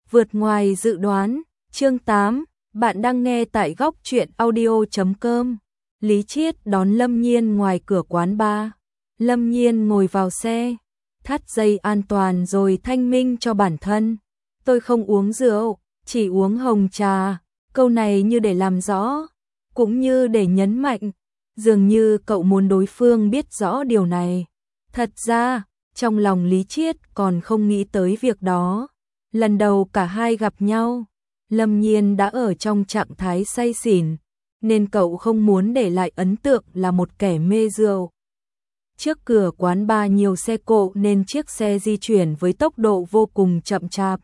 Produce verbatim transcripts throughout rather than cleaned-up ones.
vượt ngoài dự đoán. Chương tám, bạn đang nghe tại góc truyện audio chấm com. Lý Chiết đón Lâm Nhiên ngoài cửa quán bar. Lâm Nhiên ngồi vào xe, thắt dây an toàn rồi thanh minh cho bản thân. Tôi không uống rượu, chỉ uống hồng trà. Câu này như để làm rõ, cũng như để nhấn mạnh. Dường như cậu muốn đối phương biết rõ điều này. Thật ra, trong lòng Lý Chiết còn không nghĩ tới việc đó. Lần đầu cả hai gặp nhau, Lâm Nhiên đã ở trong trạng thái say xỉn, nên cậu không muốn để lại ấn tượng là một kẻ mê rượu. Trước cửa quán bar nhiều xe cộ nên chiếc xe di chuyển với tốc độ vô cùng chậm chạp.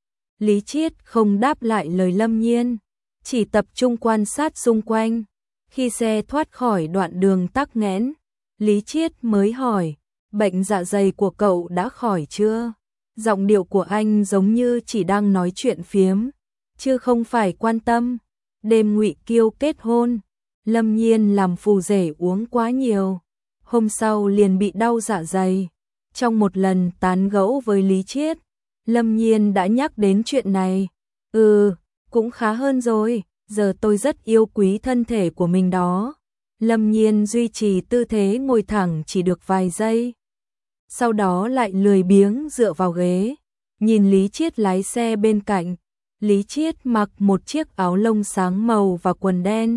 Lý Chiết không đáp lại lời Lâm Nhiên, chỉ tập trung quan sát xung quanh. Khi xe thoát khỏi đoạn đường tắc nghẽn, Lý Chiết mới hỏi, bệnh dạ dày của cậu đã khỏi chưa? Giọng điệu của anh giống như chỉ đang nói chuyện phiếm, chứ không phải quan tâm. Đêm Ngụy Kiêu kết hôn, Lâm Nhiên làm phù rể uống quá nhiều, hôm sau liền bị đau dạ dày. Trong một lần tán gẫu với Lý Chiết, Lâm Nhiên đã nhắc đến chuyện này. Ừ, cũng khá hơn rồi, giờ tôi rất yêu quý thân thể của mình đó. Lâm Nhiên duy trì tư thế ngồi thẳng chỉ được vài giây, sau đó lại lười biếng dựa vào ghế, nhìn Lý Chiết lái xe bên cạnh. Lý Chiết mặc một chiếc áo lông sáng màu và quần đen.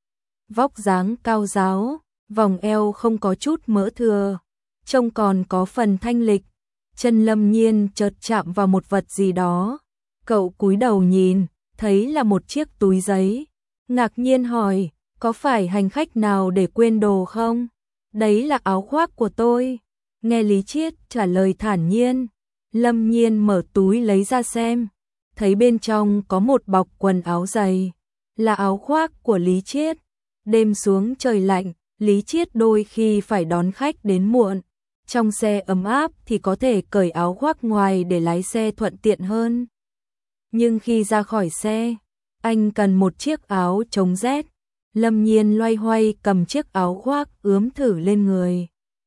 Vóc dáng cao ráo, vòng eo không có chút mỡ thừa, trông còn có phần thanh lịch. Chân Lâm Nhiên chợt chạm vào một vật gì đó. Cậu cúi đầu nhìn, thấy là một chiếc túi giấy. Ngạc nhiên hỏi, có phải hành khách nào để quên đồ không? Đấy là áo khoác của tôi. Nghe Lý Chiết trả lời thản nhiên, Lâm Nhiên mở túi lấy ra xem, thấy bên trong có một bọc quần áo dày, là áo khoác của Lý Chiết. Đêm xuống trời lạnh, Lý Chiết đôi khi phải đón khách đến muộn. Trong xe ấm áp thì có thể cởi áo khoác ngoài để lái xe thuận tiện hơn. Nhưng khi ra khỏi xe, anh cần một chiếc áo chống rét. Lâm Nhiên loay hoay cầm chiếc áo khoác ướm thử lên người.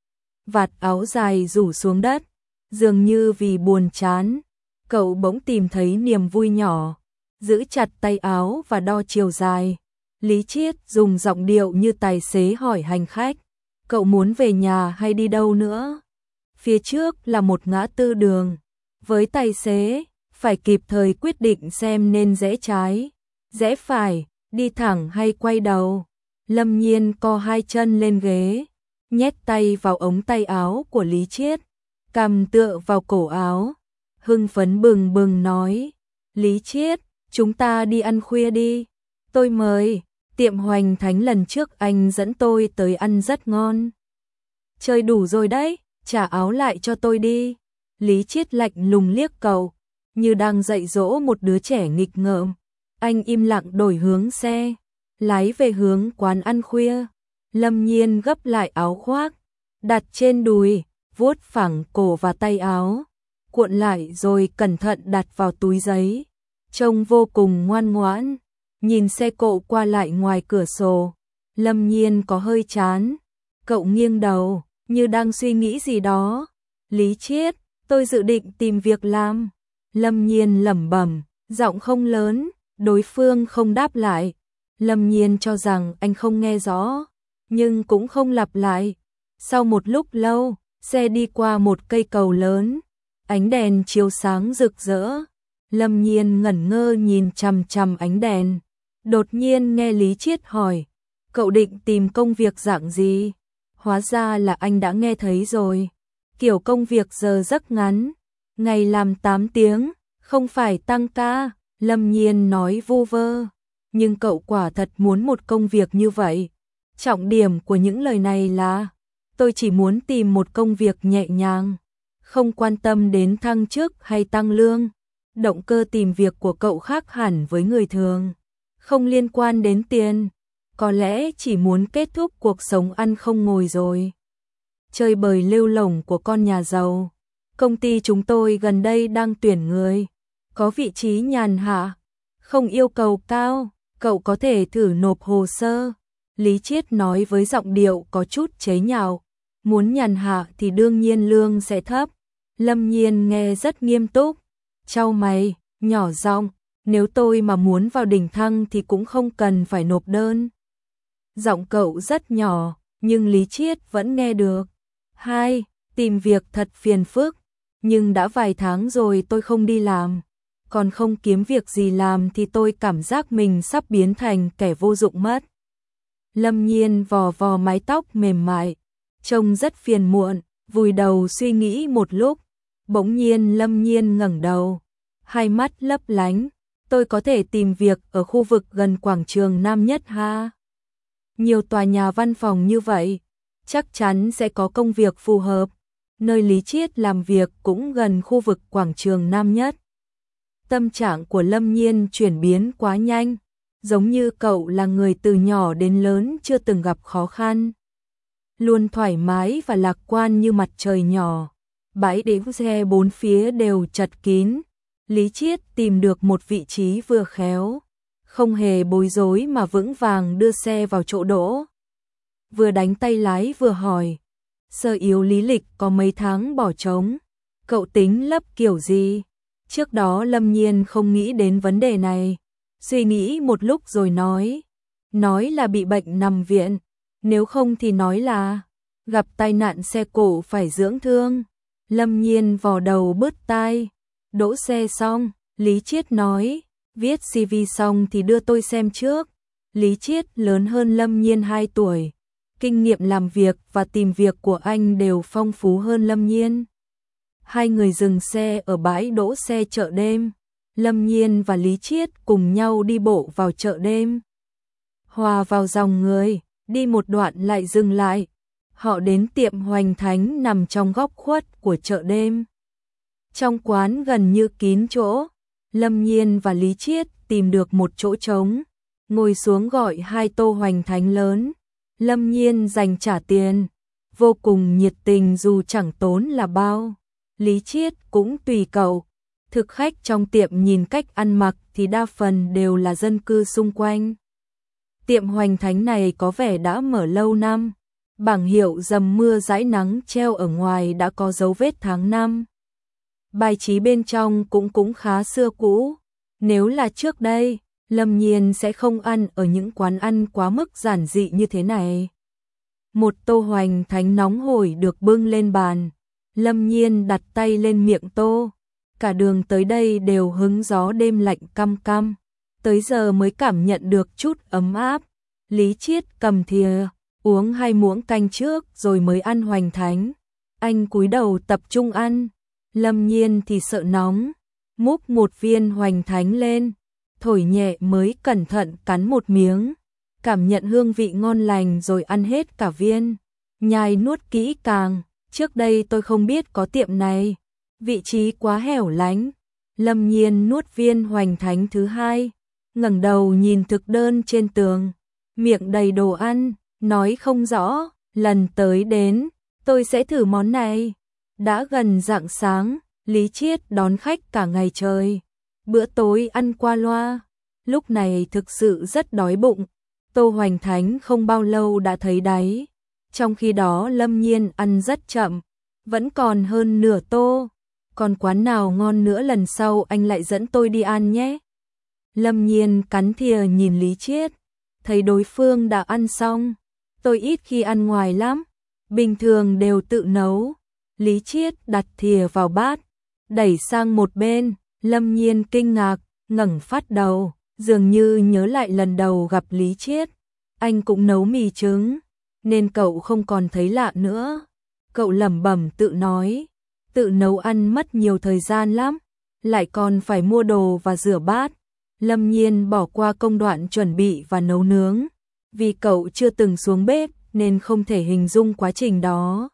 Vạt áo dài rủ xuống đất, dường như vì buồn chán, cậu bỗng tìm thấy niềm vui nhỏ, giữ chặt tay áo và đo chiều dài. Lý Chiết dùng giọng điệu như tài xế hỏi hành khách, cậu muốn về nhà hay đi đâu nữa? Phía trước là một ngã tư đường, với tài xế, phải kịp thời quyết định xem nên rẽ trái, rẽ phải, đi thẳng hay quay đầu. Lâm Nhiên co hai chân lên ghế, nhét tay vào ống tay áo của Lý Chiết, cằm tựa vào cổ áo, hưng phấn bừng bừng nói, Lý Chiết, chúng ta đi ăn khuya đi. Tôi mời, tiệm Hoành Thánh lần trước anh dẫn tôi tới ăn rất ngon. Chơi đủ rồi đấy, trả áo lại cho tôi đi. Lý Chiết lạnh lùng liếc cậu, như đang dạy dỗ một đứa trẻ nghịch ngợm. Anh im lặng đổi hướng xe, lái về hướng quán ăn khuya. Lâm Nhiên gấp lại áo khoác, đặt trên đùi, vuốt phẳng cổ và tay áo, cuộn lại rồi cẩn thận đặt vào túi giấy. Trông vô cùng ngoan ngoãn, nhìn xe cộ qua lại ngoài cửa sổ. Lâm Nhiên có hơi chán, cậu nghiêng đầu, như đang suy nghĩ gì đó. Lý Chiết, tôi dự định tìm việc làm. Lâm Nhiên lẩm bẩm, giọng không lớn, đối phương không đáp lại. Lâm Nhiên cho rằng anh không nghe rõ, nhưng cũng không lặp lại. Sau một lúc lâu, xe đi qua một cây cầu lớn, ánh đèn chiếu sáng rực rỡ. Lâm Nhiên ngẩn ngơ nhìn chằm chằm ánh đèn, đột nhiên nghe Lý Chiết hỏi, cậu định tìm công việc dạng gì? Hóa ra là anh đã nghe thấy rồi, kiểu công việc giờ giấc ngắn, ngày làm tám tiếng, không phải tăng ca. Lâm Nhiên nói vu vơ, nhưng cậu quả thật muốn một công việc như vậy. Trọng điểm của những lời này là, tôi chỉ muốn tìm một công việc nhẹ nhàng, không quan tâm đến thăng chức hay tăng lương. Động cơ tìm việc của cậu khác hẳn với người thường, không liên quan đến tiền, có lẽ chỉ muốn kết thúc cuộc sống ăn không ngồi rồi, chơi bời lêu lổng của con nhà giàu. Công ty chúng tôi gần đây đang tuyển người, có vị trí nhàn hạ, không yêu cầu cao, cậu có thể thử nộp hồ sơ. Lý Chiết nói với giọng điệu có chút chế nhạo, muốn nhàn hạ thì đương nhiên lương sẽ thấp. Lâm Nhiên nghe rất nghiêm túc, chau mày, nhỏ giọng, nếu tôi mà muốn vào đỉnh thăng thì cũng không cần phải nộp đơn. Giọng cậu rất nhỏ, nhưng Lý Chiết vẫn nghe được. Hai, tìm việc thật phiền phức, nhưng đã vài tháng rồi tôi không đi làm, còn không kiếm việc gì làm thì tôi cảm giác mình sắp biến thành kẻ vô dụng mất. Lâm Nhiên vò vò mái tóc mềm mại, trông rất phiền muộn, vùi đầu suy nghĩ một lúc, bỗng nhiên Lâm Nhiên ngẩng đầu, hai mắt lấp lánh, tôi có thể tìm việc ở khu vực gần quảng trường Nam Nhất ha. Nhiều tòa nhà văn phòng như vậy, chắc chắn sẽ có công việc phù hợp, nơi Lý Chiết làm việc cũng gần khu vực quảng trường Nam Nhất. Tâm trạng của Lâm Nhiên chuyển biến quá nhanh, giống như cậu là người từ nhỏ đến lớn chưa từng gặp khó khăn. Luôn thoải mái và lạc quan như mặt trời nhỏ, bãi đỗ xe bốn phía đều chật kín. Lý Chiết tìm được một vị trí vừa khéo, không hề bối rối mà vững vàng đưa xe vào chỗ đỗ. Vừa đánh tay lái vừa hỏi, sơ yếu lý lịch có mấy tháng bỏ trống, cậu tính lấp kiểu gì? Trước đó Lâm Nhiên không nghĩ đến vấn đề này, suy nghĩ một lúc rồi nói, nói là bị bệnh nằm viện, nếu không thì nói là gặp tai nạn xe cộ phải dưỡng thương. Lâm Nhiên vò đầu bứt tai, đỗ xe xong, Lý Chiết nói, viết xê vê xong thì đưa tôi xem trước. Lý Chiết lớn hơn Lâm Nhiên hai tuổi, kinh nghiệm làm việc và tìm việc của anh đều phong phú hơn Lâm Nhiên. Hai người dừng xe ở bãi đỗ xe chợ đêm, Lâm Nhiên và Lý Chiết cùng nhau đi bộ vào chợ đêm. Hòa vào dòng người, đi một đoạn lại dừng lại, họ đến tiệm Hoành Thánh nằm trong góc khuất của chợ đêm. Trong quán gần như kín chỗ, Lâm Nhiên và Lý Chiết tìm được một chỗ trống, ngồi xuống gọi hai tô Hoành Thánh lớn. Lâm Nhiên dành trả tiền, vô cùng nhiệt tình dù chẳng tốn là bao. Lý Chiết cũng tùy cậu. Thực khách trong tiệm nhìn cách ăn mặc thì đa phần đều là dân cư xung quanh. Tiệm Hoành Thánh này có vẻ đã mở lâu năm, bảng hiệu dầm mưa dãi nắng treo ở ngoài đã có dấu vết tháng năm. Bài trí bên trong cũng cũng khá xưa cũ. Nếu là trước đây, Lâm Nhiên sẽ không ăn ở những quán ăn quá mức giản dị như thế này. Một tô Hoành Thánh nóng hổi được bưng lên bàn, Lâm Nhiên đặt tay lên miệng tô. Cả đường tới đây đều hứng gió đêm lạnh căm căm, tới giờ mới cảm nhận được chút ấm áp. Lý Chiết cầm thìa, uống hai muỗng canh trước rồi mới ăn Hoành Thánh. Anh cúi đầu tập trung ăn, Lâm Nhiên thì sợ nóng, múc một viên Hoành Thánh lên, thổi nhẹ mới cẩn thận cắn một miếng, cảm nhận hương vị ngon lành rồi ăn hết cả viên, nhai nuốt kỹ càng. Trước đây tôi không biết có tiệm này, vị trí quá hẻo lánh. Lâm Nhiên nuốt viên Hoành Thánh thứ hai, ngẩng đầu nhìn thực đơn trên tường, miệng đầy đồ ăn, nói không rõ, lần tới đến, tôi sẽ thử món này. Đã gần rạng sáng, Lý Chiết đón khách cả ngày trời, bữa tối ăn qua loa, lúc này thực sự rất đói bụng. Tô Hoành Thánh không bao lâu đã thấy đáy, trong khi đó Lâm Nhiên ăn rất chậm, vẫn còn hơn nửa tô. Còn quán nào ngon nữa lần sau anh lại dẫn tôi đi ăn nhé. Lâm Nhiên cắn thìa nhìn Lý Chiết, thấy đối phương đã ăn xong. Tôi ít khi ăn ngoài lắm, bình thường đều tự nấu. Lý Chiết đặt thìa vào bát, đẩy sang một bên. Lâm Nhiên kinh ngạc, ngẩng phát đầu, dường như nhớ lại lần đầu gặp Lý Chiết. Anh cũng nấu mì trứng, nên cậu không còn thấy lạ nữa. Cậu lẩm bẩm tự nói, tự nấu ăn mất nhiều thời gian lắm, lại còn phải mua đồ và rửa bát. Lâm Nhiên bỏ qua công đoạn chuẩn bị và nấu nướng, vì cậu chưa từng xuống bếp nên không thể hình dung quá trình đó.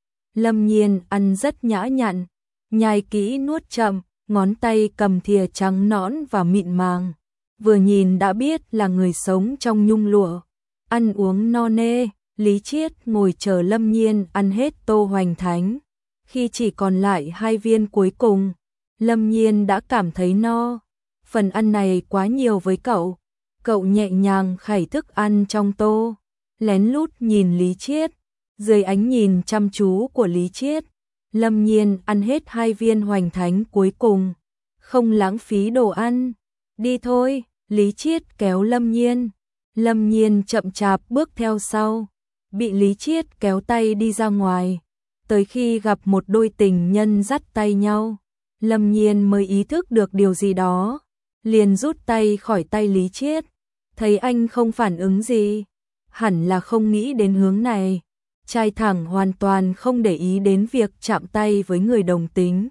Lâm Nhiên ăn rất nhã nhặn, nhai kỹ nuốt chậm, ngón tay cầm thìa trắng nõn và mịn màng, vừa nhìn đã biết là người sống trong nhung lụa. Ăn uống no nê, Lý Chiết ngồi chờ Lâm Nhiên ăn hết tô Hoành Thánh. Khi chỉ còn lại hai viên cuối cùng, Lâm Nhiên đã cảm thấy no. Phần ăn này quá nhiều với cậu. Cậu nhẹ nhàng khẩy thức ăn trong tô, lén lút nhìn Lý Chiết. Dưới ánh nhìn chăm chú của Lý Chiết, Lâm Nhiên ăn hết hai viên Hoành Thánh cuối cùng, không lãng phí đồ ăn. Đi thôi, Lý Chiết kéo Lâm Nhiên. Lâm Nhiên chậm chạp bước theo sau, bị Lý Chiết kéo tay đi ra ngoài. Tới khi gặp một đôi tình nhân dắt tay nhau, Lâm Nhiên mới ý thức được điều gì đó, liền rút tay khỏi tay Lý Chiết. Thấy anh không phản ứng gì, hẳn là không nghĩ đến hướng này. Trai thẳng hoàn toàn không để ý đến việc chạm tay với người đồng tính.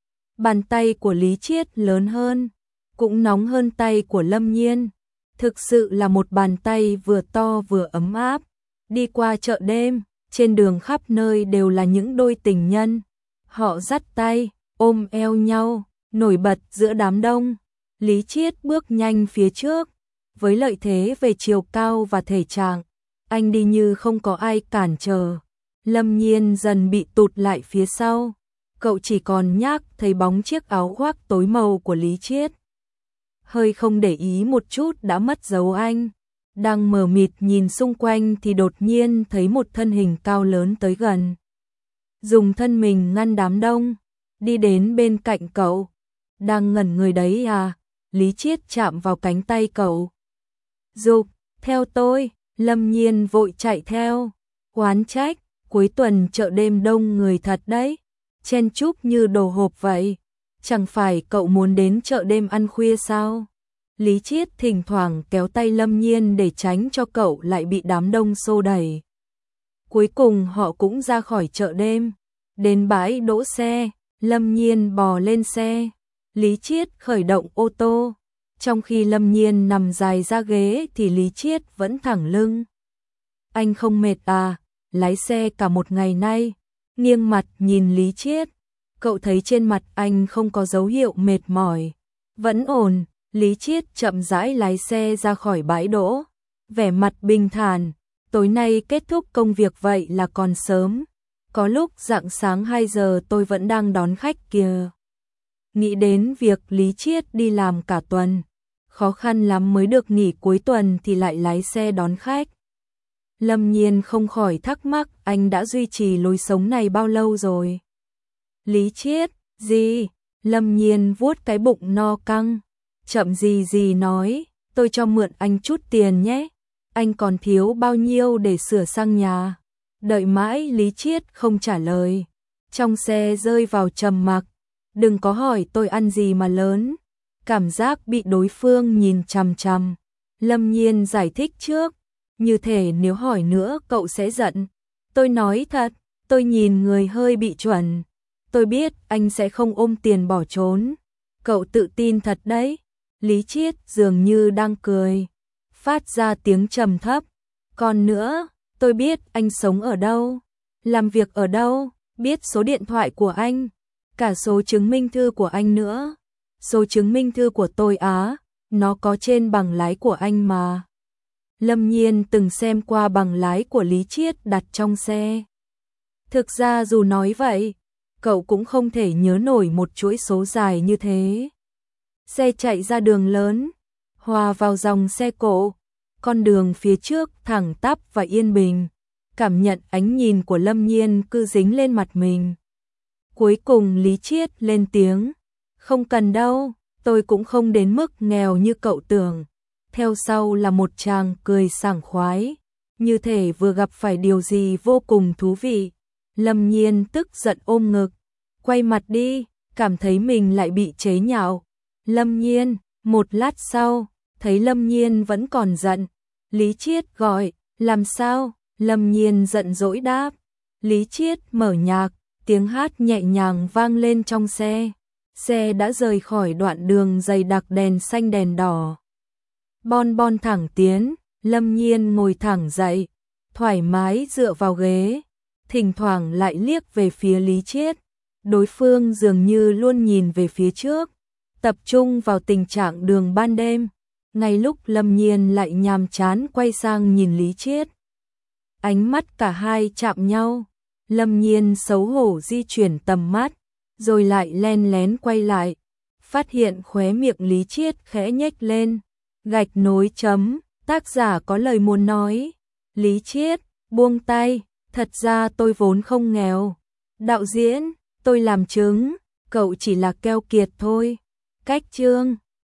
Bàn tay của Lý Chiết lớn hơn, cũng nóng hơn tay của Lâm Nhiên. Thực sự là một bàn tay vừa to vừa ấm áp. Đi qua chợ đêm, trên đường khắp nơi đều là những đôi tình nhân. Họ dắt tay, ôm eo nhau, nổi bật giữa đám đông. Lý Chiết bước nhanh phía trước, với lợi thế về chiều cao và thể trạng, anh đi như không có ai cản trở. Lâm Nhiên dần bị tụt lại phía sau, cậu chỉ còn nhác thấy bóng chiếc áo khoác tối màu của Lý Chiết. Hơi không để ý một chút đã mất dấu anh. Đang mờ mịt nhìn xung quanh thì đột nhiên thấy một thân hình cao lớn tới gần. Dùng thân mình ngăn đám đông, đi đến bên cạnh cậu. Đang ngẩn người đấy à? Lý Chiết chạm vào cánh tay cậu. Dục, theo tôi. Lâm Nhiên vội chạy theo. Oán trách, cuối tuần chợ đêm đông người thật đấy. Chen chúc như đồ hộp vậy. Chẳng phải cậu muốn đến chợ đêm ăn khuya sao? Lý Chiết thỉnh thoảng kéo tay Lâm Nhiên để tránh cho cậu lại bị đám đông xô đẩy. Cuối cùng họ cũng ra khỏi chợ đêm. Đến bãi đỗ xe, Lâm Nhiên bò lên xe. Lý Chiết khởi động ô tô. Trong khi Lâm Nhiên nằm dài ra ghế thì Lý Chiết vẫn thẳng lưng. Anh không mệt à? Lái xe cả một ngày nay. Nghiêng mặt nhìn Lý Chiết. Cậu thấy trên mặt anh không có dấu hiệu mệt mỏi. Vẫn ổn. Lý Chiết chậm rãi lái xe ra khỏi bãi đỗ. Vẻ mặt bình thản. Tối nay kết thúc công việc vậy là còn sớm. Có lúc rạng sáng hai giờ tôi vẫn đang đón khách kìa. Nghĩ đến việc Lý Chiết đi làm cả tuần, khó khăn lắm mới được nghỉ cuối tuần thì lại lái xe đón khách. Lâm Nhiên không khỏi thắc mắc anh đã duy trì lối sống này bao lâu rồi. Lý Chiết, gì? Lâm Nhiên vuốt cái bụng no căng, chậm gì gì nói, tôi cho mượn anh chút tiền nhé, anh còn thiếu bao nhiêu để sửa sang nhà. Đợi mãi Lý Chiết không trả lời, trong xe rơi vào trầm mặc. Đừng có hỏi tôi ăn gì mà lớn. Cảm giác bị đối phương nhìn chằm chằm. Lâm Nhiên giải thích trước, như thể nếu hỏi nữa cậu sẽ giận. Tôi nói thật, tôi nhìn người hơi bị chuẩn. Tôi biết anh sẽ không ôm tiền bỏ trốn. Cậu tự tin thật đấy. Lý Chiết dường như đang cười, phát ra tiếng trầm thấp. Còn nữa, tôi biết anh sống ở đâu, làm việc ở đâu, biết số điện thoại của anh, cả số chứng minh thư của anh nữa. Số chứng minh thư của tôi á, nó có trên bằng lái của anh mà. Lâm Nhiên từng xem qua bằng lái của Lý Chiết đặt trong xe. Thực ra dù nói vậy, cậu cũng không thể nhớ nổi một chuỗi số dài như thế. Xe chạy ra đường lớn, hòa vào dòng xe cộ. Con đường phía trước thẳng tắp và yên bình. Cảm nhận ánh nhìn của Lâm Nhiên cứ dính lên mặt mình. Cuối cùng Lý Chiết lên tiếng. Không cần đâu, tôi cũng không đến mức nghèo như cậu tưởng. Theo sau là một tràng cười sảng khoái, như thể vừa gặp phải điều gì vô cùng thú vị. Lâm Nhiên tức giận ôm ngực, quay mặt đi, cảm thấy mình lại bị chế nhạo. Lâm Nhiên, một lát sau, thấy Lâm Nhiên vẫn còn giận. Lý Chiết gọi, làm sao? Lâm Nhiên giận dỗi đáp. Lý Chiết mở nhạc, tiếng hát nhẹ nhàng vang lên trong xe. Xe đã rời khỏi đoạn đường dày đặc đèn xanh đèn đỏ. Bon bon thẳng tiến, Lâm Nhiên ngồi thẳng dậy, thoải mái dựa vào ghế, thỉnh thoảng lại liếc về phía Lý Chiết. Đối phương dường như luôn nhìn về phía trước, tập trung vào tình trạng đường ban đêm. Ngay lúc Lâm Nhiên lại nhàm chán quay sang nhìn Lý Chiết. Ánh mắt cả hai chạm nhau, Lâm Nhiên xấu hổ di chuyển tầm mắt, rồi lại len lén quay lại, phát hiện khóe miệng Lý Chiết khẽ nhếch lên. Gạch nối chấm, tác giả có lời muốn nói. Lý Chiết, buông tay, thật ra tôi vốn không nghèo. Đạo diễn, tôi làm chứng, cậu chỉ là keo kiệt thôi. Cách chương